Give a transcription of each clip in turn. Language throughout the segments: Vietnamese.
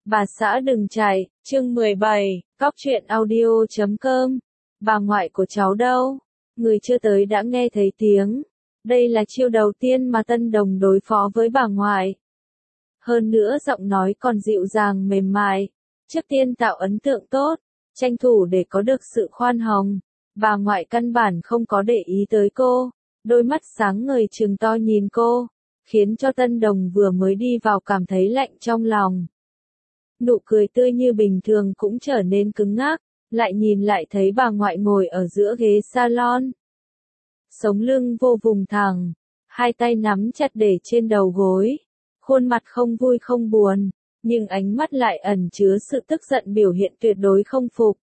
Bà xã đừng chạy, chương 17, cóc truyện audio.com. Bà ngoại của cháu đâu? Người chưa tới đã nghe thấy tiếng. Đây là chiêu đầu tiên mà Tân Đồng đối phó với bà ngoại. Hơn nữa giọng nói còn dịu dàng mềm mại. Trước tiên tạo ấn tượng tốt, tranh thủ để có được sự khoan hồng. Bà ngoại căn bản không có để ý tới cô, đôi mắt sáng ngời trừng to nhìn cô, khiến cho Tân Đồng vừa mới đi vào cảm thấy lạnh trong lòng. Nụ cười tươi như bình thường cũng trở nên cứng ngắc, lại nhìn lại thấy bà ngoại ngồi ở giữa ghế salon. Sống lưng vô vùng thẳng, hai tay nắm chặt để trên đầu gối, khuôn mặt không vui không buồn, nhưng ánh mắt lại ẩn chứa sự tức giận biểu hiện tuyệt đối không phục.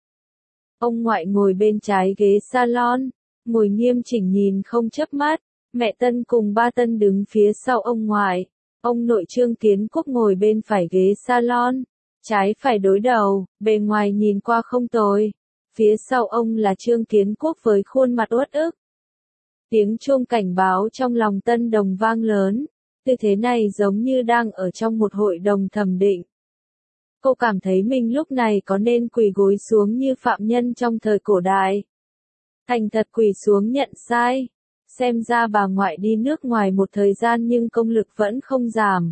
Ông ngoại ngồi bên trái ghế salon, ngồi nghiêm chỉnh nhìn không chớp mắt, mẹ Tân cùng ba Tân đứng phía sau ông ngoại. Ông nội Trương Kiến Quốc ngồi bên phải ghế salon, trái phải đối đầu, bề ngoài nhìn qua không tồi. Phía sau ông là Trương Kiến Quốc với khuôn mặt uất ức. Tiếng chuông cảnh báo trong lòng Tân Đồng vang lớn, tư thế này giống như đang ở trong một hội đồng thẩm định. Cô cảm thấy mình lúc này có nên quỳ gối xuống như phạm nhân trong thời cổ đại. Thành thật quỳ xuống nhận sai. Xem ra bà ngoại đi nước ngoài một thời gian nhưng công lực vẫn không giảm.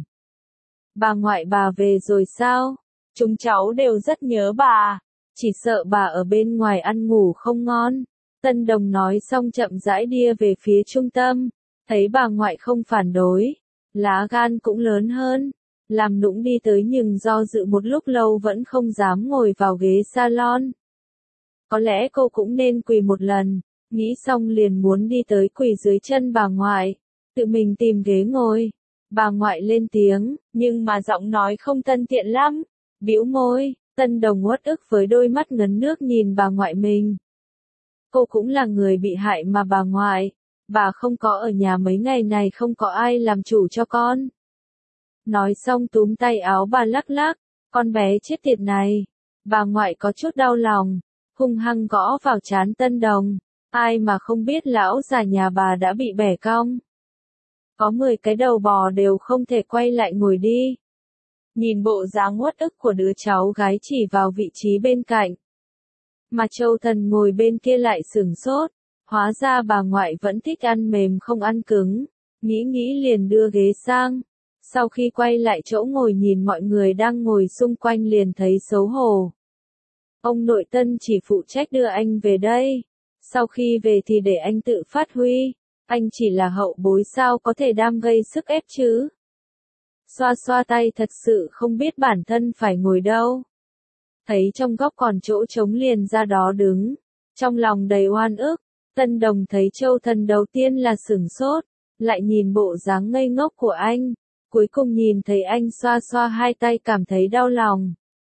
Bà ngoại bà về rồi sao? Chúng cháu đều rất nhớ bà. Chỉ sợ bà ở bên ngoài ăn ngủ không ngon. Tân Đồng nói xong chậm rãi đi về phía trung tâm. Thấy bà ngoại không phản đối. Lá gan cũng lớn hơn. Làm nũng đi tới nhưng do dự một lúc lâu vẫn không dám ngồi vào ghế salon. Có lẽ cô cũng nên quỳ một lần. Nghĩ xong liền muốn đi tới quỳ dưới chân bà ngoại. Tự mình tìm ghế ngồi. Bà ngoại lên tiếng, nhưng mà giọng nói không thân thiện lắm. Bĩu môi, Tân Đồng uất ức với đôi mắt ngấn nước nhìn bà ngoại mình. Cô cũng là người bị hại mà bà ngoại. Bà không có ở nhà mấy ngày này, không có ai làm chủ cho con. Nói xong túm tay áo bà lắc lắc, con bé chết tiệt này. Bà ngoại có chút đau lòng, hung hăng gõ vào trán Tân Đồng. Ai mà không biết lão già nhà bà đã bị bẻ cong. Có 10 cái đầu bò đều không thể quay lại ngồi đi. Nhìn bộ dáng uất ức của đứa cháu gái chỉ vào vị trí bên cạnh. Mà Châu Thần ngồi bên kia lại sửng sốt. Hóa ra bà ngoại vẫn thích ăn mềm không ăn cứng. Nghĩ liền đưa ghế sang. Sau khi quay lại chỗ ngồi nhìn mọi người đang ngồi xung quanh liền thấy xấu hổ. Ông nội Tân chỉ phụ trách đưa anh về đây. Sau khi về thì để anh tự phát huy. Anh chỉ là hậu bối sao có thể đam gây sức ép chứ. Xoa xoa tay thật sự không biết bản thân phải ngồi đâu. Thấy trong góc còn chỗ trống liền ra đó đứng. Trong lòng đầy oan ức. Tân Đồng thấy Châu Thần đầu tiên là sửng sốt. Lại nhìn bộ dáng ngây ngốc của anh. Cuối cùng nhìn thấy anh xoa xoa hai tay cảm thấy đau lòng.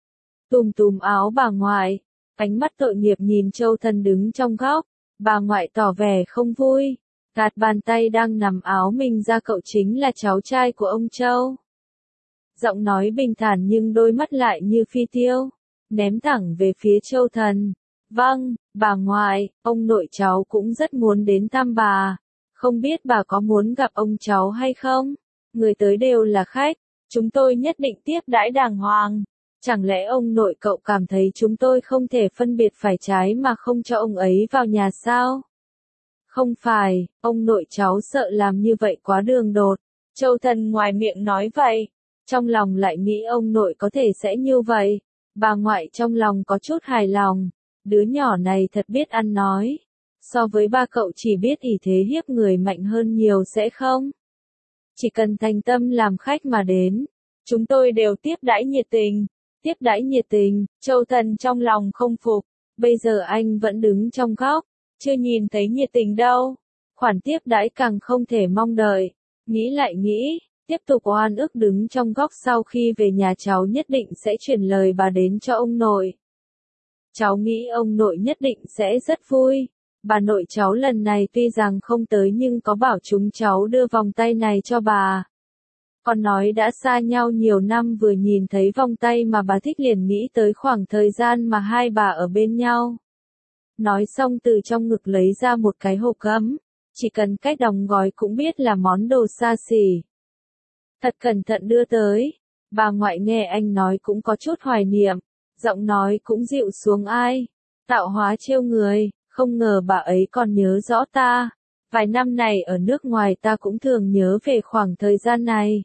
Túm áo bà ngoại. Ánh mắt tội nghiệp nhìn Châu Thần đứng trong góc. Bà ngoại tỏ vẻ không vui. Gạt bàn tay đang nằm áo mình ra, cậu chính là cháu trai của ông Châu. Giọng nói bình thản nhưng đôi mắt lại như phi tiêu. Ném thẳng về phía Châu Thần. Vâng, bà ngoại, ông nội cháu cũng rất muốn đến thăm bà. Không biết bà có muốn gặp ông cháu hay không? Người tới đều là khách. Chúng tôi nhất định tiếp đãi đàng hoàng. Chẳng lẽ ông nội cậu cảm thấy chúng tôi không thể phân biệt phải trái mà không cho ông ấy vào nhà sao? Không phải, ông nội cháu sợ làm như vậy quá đường đột. Châu Thần ngoài miệng nói vậy, trong lòng lại nghĩ ông nội có thể sẽ như vậy. Bà ngoại trong lòng có chút hài lòng. Đứa nhỏ này thật biết ăn nói. So với ba cậu chỉ biết ỷ thế hiếp người mạnh hơn nhiều sẽ không? Chỉ cần thành tâm làm khách mà đến. Chúng tôi đều tiếp đãi nhiệt tình. Tiếp đãi nhiệt tình, Châu Thần trong lòng không phục. Bây giờ anh vẫn đứng trong góc. Chưa nhìn thấy nhiệt tình đâu. Khoản tiếp đãi càng không thể mong đợi. Nghĩ lại nghĩ, tiếp tục oan ức đứng trong góc. Sau khi về nhà cháu nhất định sẽ chuyển lời bà đến cho ông nội. Cháu nghĩ ông nội nhất định sẽ rất vui. Bà nội cháu lần này tuy rằng không tới nhưng có bảo chúng cháu đưa vòng tay này cho bà. Còn nói đã xa nhau nhiều năm, vừa nhìn thấy vòng tay mà bà thích liền nghĩ tới khoảng thời gian mà hai bà ở bên nhau. Nói xong từ trong ngực lấy ra một cái hộp gấm. Chỉ cần cách đóng gói cũng biết là món đồ xa xỉ. Thật cẩn thận đưa tới. Bà ngoại nghe anh nói cũng có chút hoài niệm, giọng nói cũng dịu xuống ai. Tạo hóa trêu người, không ngờ bà ấy còn nhớ rõ ta. Vài năm này ở nước ngoài ta cũng thường nhớ về khoảng thời gian này.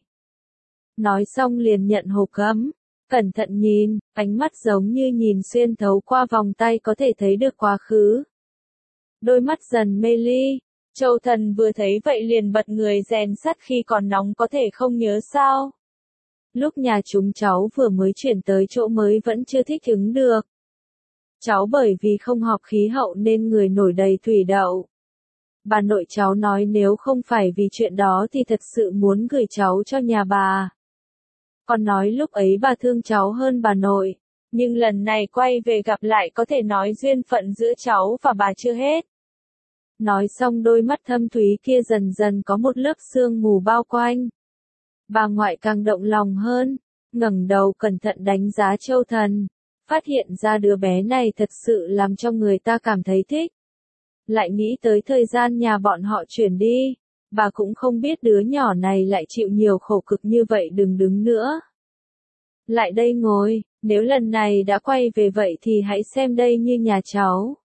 Nói xong liền nhận hộp gấm, cẩn thận nhìn, ánh mắt giống như nhìn xuyên thấu qua vòng tay có thể thấy được quá khứ. Đôi mắt dần mê ly, Châu Thần vừa thấy vậy liền bật người rèn sắt khi còn nóng có thể không nhớ sao. Lúc nhà chúng cháu vừa mới chuyển tới chỗ mới vẫn chưa thích ứng được. Cháu bởi vì không hợp khí hậu nên người nổi đầy thủy đậu. Bà nội cháu nói nếu không phải vì chuyện đó thì thật sự muốn gửi cháu cho nhà bà. Còn nói lúc ấy bà thương cháu hơn bà nội, nhưng lần này quay về gặp lại có thể nói duyên phận giữa cháu và bà chưa hết. Nói xong đôi mắt thâm thúy kia dần dần có một lớp sương mù bao quanh. Bà ngoại càng động lòng hơn, ngẩng đầu cẩn thận đánh giá Châu Thần, phát hiện ra đứa bé này thật sự làm cho người ta cảm thấy thích. Lại nghĩ tới thời gian nhà bọn họ chuyển đi, bà cũng không biết đứa nhỏ này lại chịu nhiều khổ cực như vậy, đừng đứng nữa. Lại đây ngồi, nếu lần này đã quay về vậy thì hãy xem đây như nhà cháu.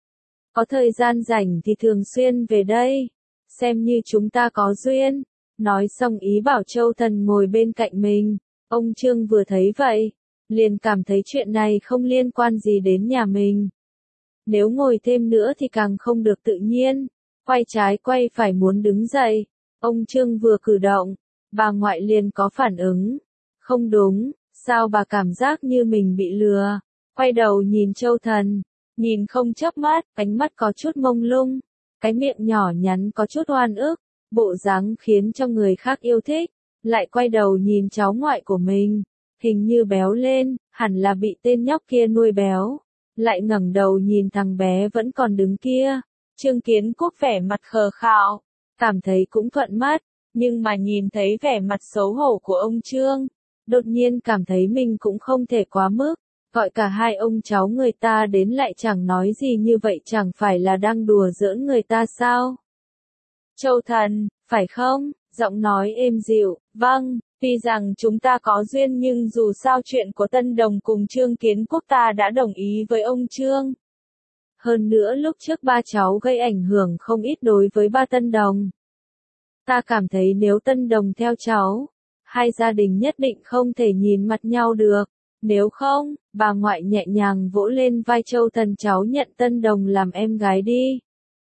Có thời gian rảnh thì thường xuyên về đây, xem như chúng ta có duyên. Nói xong ý bảo Châu Thần ngồi bên cạnh mình, ông Trương vừa thấy vậy, liền cảm thấy chuyện này không liên quan gì đến nhà mình. Nếu ngồi thêm nữa thì càng không được tự nhiên, quay trái quay phải muốn đứng dậy, ông Trương vừa cử động, bà ngoại liền có phản ứng. Không đúng, sao bà cảm giác như mình bị lừa, quay đầu nhìn Châu Thần, nhìn không chớp mắt, ánh mắt có chút mông lung, cái miệng nhỏ nhắn có chút oan ức, bộ dáng khiến cho người khác yêu thích, lại quay đầu nhìn cháu ngoại của mình, hình như béo lên, hẳn là bị tên nhóc kia nuôi béo. Lại ngẩng đầu nhìn thằng bé vẫn còn đứng kia, Trương Kiến Quốc vẻ mặt khờ khạo, cảm thấy cũng thuận mắt, nhưng mà nhìn thấy vẻ mặt xấu hổ của ông Trương, đột nhiên cảm thấy mình cũng không thể quá mức, gọi cả hai ông cháu người ta đến lại chẳng nói gì như vậy, chẳng phải là đang đùa giỡn người ta sao? Châu Thần, phải không? Giọng nói êm dịu, vâng, tuy rằng chúng ta có duyên nhưng dù sao chuyện của Tân Đồng cùng Trương Kiến Quốc ta đã đồng ý với ông Trương. Hơn nữa lúc trước ba cháu gây ảnh hưởng không ít đối với ba Tân Đồng. Ta cảm thấy nếu Tân Đồng theo cháu, hai gia đình nhất định không thể nhìn mặt nhau được. Nếu không, bà ngoại nhẹ nhàng vỗ lên vai Châu Thần, cháu nhận Tân Đồng làm em gái đi.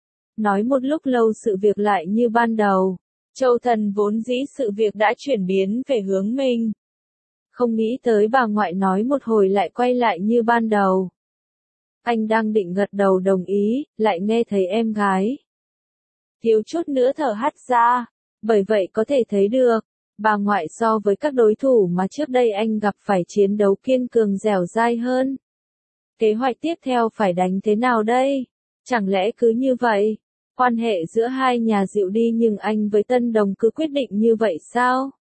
Nói một lúc lâu sự việc lại như ban đầu. Châu Thần vốn dĩ sự việc đã chuyển biến về hướng mình. Không nghĩ tới bà ngoại nói một hồi lại quay lại như ban đầu. Anh đang định gật đầu đồng ý, lại nghe thấy em gái thiếu chút nữa thở hắt ra. Bởi vậy có thể thấy được, bà ngoại so với các đối thủ mà trước đây anh gặp phải chiến đấu kiên cường dẻo dai hơn. Kế hoạch tiếp theo phải đánh thế nào đây? Chẳng lẽ cứ như vậy? Quan hệ giữa hai nhà dịu đi nhưng anh với Tân Đồng cứ quyết định như vậy sao?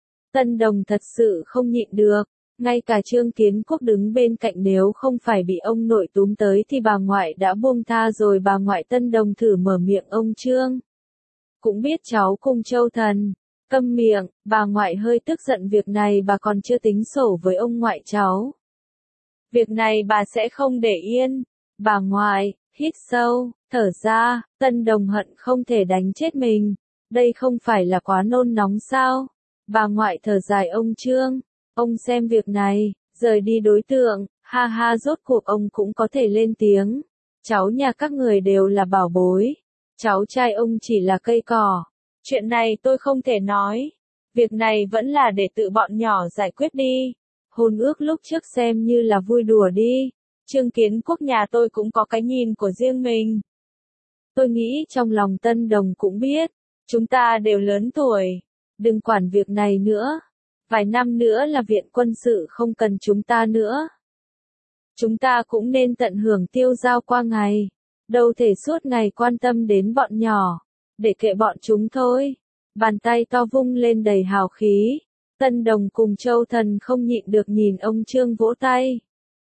Tân Đồng thật sự không nhịn được, ngay cả Trương Kiến Quốc đứng bên cạnh nếu không phải bị ông nội túm tới thì bà ngoại đã buông tha rồi. Bà ngoại Tân Đồng thử mở miệng ông Trương. Cũng biết cháu cùng Châu Thần. Câm miệng, bà ngoại hơi tức giận, việc này bà còn chưa tính sổ với ông ngoại cháu. Việc này bà sẽ không để yên. Bà ngoại, hít sâu, thở ra, Tân Đồng hận không thể đánh chết mình. Đây không phải là quá nôn nóng sao? Bà ngoại thở dài ông Trương. Ông xem việc này, rời đi đối tượng, ha ha, rốt cuộc ông cũng có thể lên tiếng. Cháu nhà các người đều là bảo bối. Cháu trai ông chỉ là cây cỏ. Chuyện này tôi không thể nói. Việc này vẫn là để tự bọn nhỏ giải quyết đi. Hôn ước lúc trước xem như là vui đùa đi. Trương Kiến Quốc nhà tôi cũng có cái nhìn của riêng mình. Tôi nghĩ trong lòng Tân Đồng cũng biết, chúng ta đều lớn tuổi, đừng quản việc này nữa. Vài năm nữa là viện quân sự không cần chúng ta nữa. Chúng ta cũng nên tận hưởng tiêu dao qua ngày, đâu thể suốt ngày quan tâm đến bọn nhỏ, để kệ bọn chúng thôi. Bàn tay to vung lên đầy hào khí. Tân Đồng cùng Châu Thần không nhịn được nhìn ông Trương vỗ tay.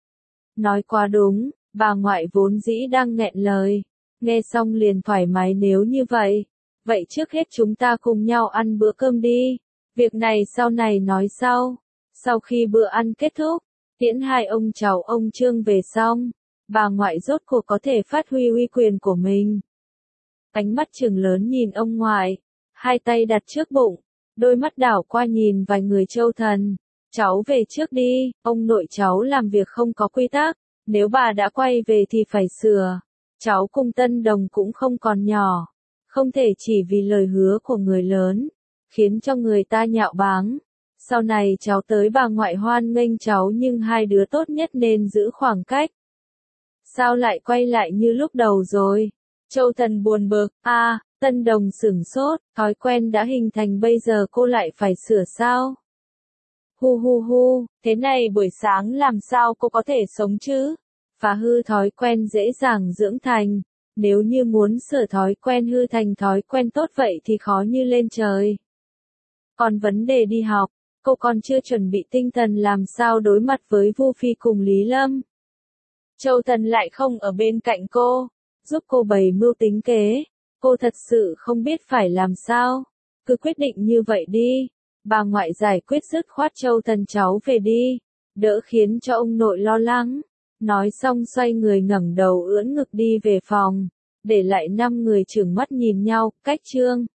Nói quá đúng, bà ngoại vốn dĩ đang nghẹn lời, nghe xong liền thoải mái. Nếu như vậy, vậy trước hết chúng ta cùng nhau ăn bữa cơm đi, việc này sau này nói sau. Sau khi bữa ăn kết thúc, tiễn hai ông cháu ông Trương về xong, bà ngoại rốt cuộc có thể phát huy uy quyền của mình. Ánh mắt trừng lớn nhìn ông ngoại, hai tay đặt trước bụng, đôi mắt đảo qua nhìn vài người Châu Thần. Cháu về trước đi, ông nội cháu làm việc không có quy tắc, nếu bà đã quay về thì phải sửa. Cháu cùng Tân Đồng cũng không còn nhỏ, không thể chỉ vì lời hứa của người lớn, khiến cho người ta nhạo báng. Sau này cháu tới bà ngoại hoan nghênh cháu nhưng hai đứa tốt nhất nên giữ khoảng cách. Sao lại quay lại như lúc đầu rồi? Châu Thần buồn bực, Tân Đồng sửng sốt, thói quen đã hình thành bây giờ cô lại phải sửa sao? Hu hu hu, thế này buổi sáng làm sao cô có thể sống chứ? Phá hư thói quen dễ dàng dưỡng thành, nếu như muốn sửa thói quen hư thành thói quen tốt vậy thì khó như lên trời. Còn vấn đề đi học, cô còn chưa chuẩn bị tinh thần làm sao đối mặt với Vu Phi cùng Lý Lâm. Châu Thần lại không ở bên cạnh cô, giúp cô bày mưu tính kế, cô thật sự không biết phải làm sao, cứ quyết định như vậy đi. Bà ngoại giải quyết dứt khoát Châu Thần cháu về đi, đỡ khiến cho ông nội lo lắng. Nói xong xoay người ngẩng đầu ưỡn ngực đi về phòng, để lại 5 người trừng mắt nhìn nhau, cách Trương.